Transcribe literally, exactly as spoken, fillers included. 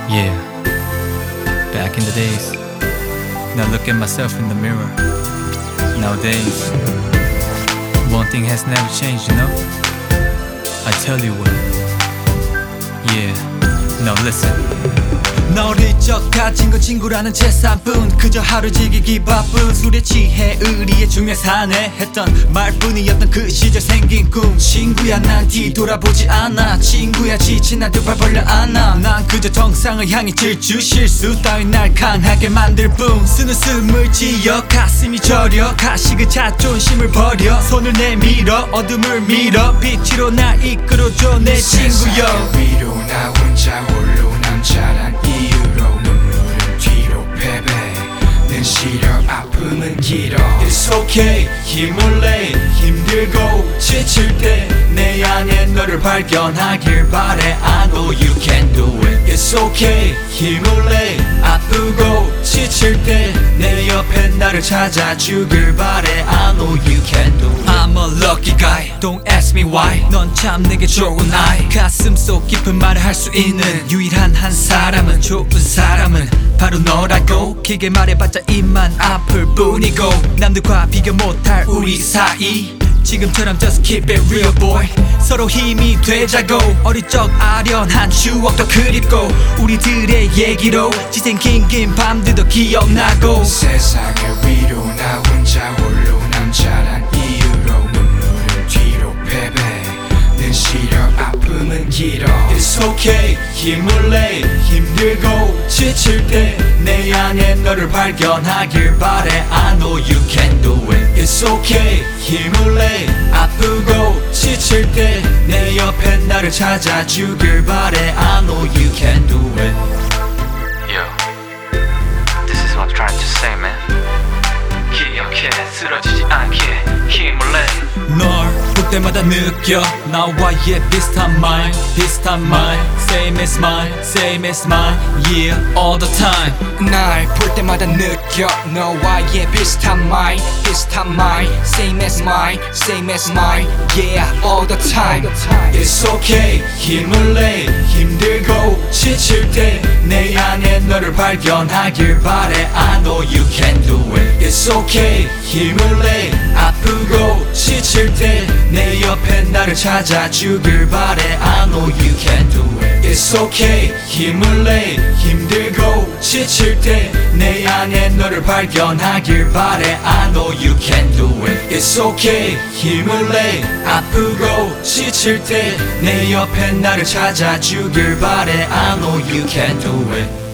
Yeah, back in the days. Now look at myself in the mirror. Nowadays, one thing has never changed, you know? I tell you what. Yeah, now listen. 너를 적 가진 건 친구라는 재산뿐 그저 하루 즐기기 바쁜 술에 취해 의리에 중에 사네 했던 말뿐이었던 그 시절 생긴 꿈 친구야 난 뒤돌아보지 않아 친구야 지친 날 두 발 벌려 안아 난 그저 정상을 향해 질주 실수 따윈 날 강하게 만들 뿐 쓰는 숨을 지어 가슴이 저려 가식을 자존심을 버려 손을 내밀어 어둠을 밀어 빛으로 날 이끌어줘 내 친구여 위로 나 혼자 홀로 남자란 이유로 눈물은 뒤로 패배 는 싫어 아픔은 길어 It's okay 힘을 내 힘들고 지칠 때 내 안에 너를 발견하길 바래 I know you can do it It's okay 힘을 내 아프고 지칠 때 내 옆에 나를 찾아주길 바래 I know you can do it I'm a lucky guy Don't ask me why 넌 참 내게 좋은 아이 가슴속 깊은 말을 할 수 있는 유일한 한 사람은 좋은 사람은 바로 너라고 길게 말해봤자 입만 아플 뿐이고 남들과 비교 못할 우리 사이 지금처럼 just keep it real boy 서로 힘이 되자고 어릴 적 아련한 추억도 그립고 우리들의 얘기로 지생 긴긴 밤들도 기억나고 세상의 위로 나 혼자 홀로 남자란 이유로 눈물은 뒤로 패배 는 싫어 아픔은 길어 It's okay 힘을 내 힘들고 지칠 때 내 안에 너를 발견하길 바래 I know you can do it It's okay 힘을 내 아프고 지칠 때 내 옆에 나를 찾아주길 바래 I know you can do it Yo, this is what I'm trying to say, man. 기억해, 쓰러지지 않게 힘을 내. 널 볼 때마다 느껴 나와의 비슷한 mind 비슷한 mind Same as mine, same as mine Yeah, all the time 날 볼 때마다 느껴 너와의 비슷한 mind 비슷한 mind Same as mine, same as mine Yeah, all the time It's okay 힘을 내 힘들고 지칠 때 내 안에 너를 발견하길 바래 I know you can do it It's okay 힘을 내 아프고 지칠 때 내 옆에 나를 찾아주길 바래 I know you can do it It's okay 힘을 내 힘들고 지칠 때 내 안에 너를 발견하길 바래 I know you can do it It's okay 힘을 내 아프고 지칠 때 내 옆에 나를 찾아주길 바래 I know you can do it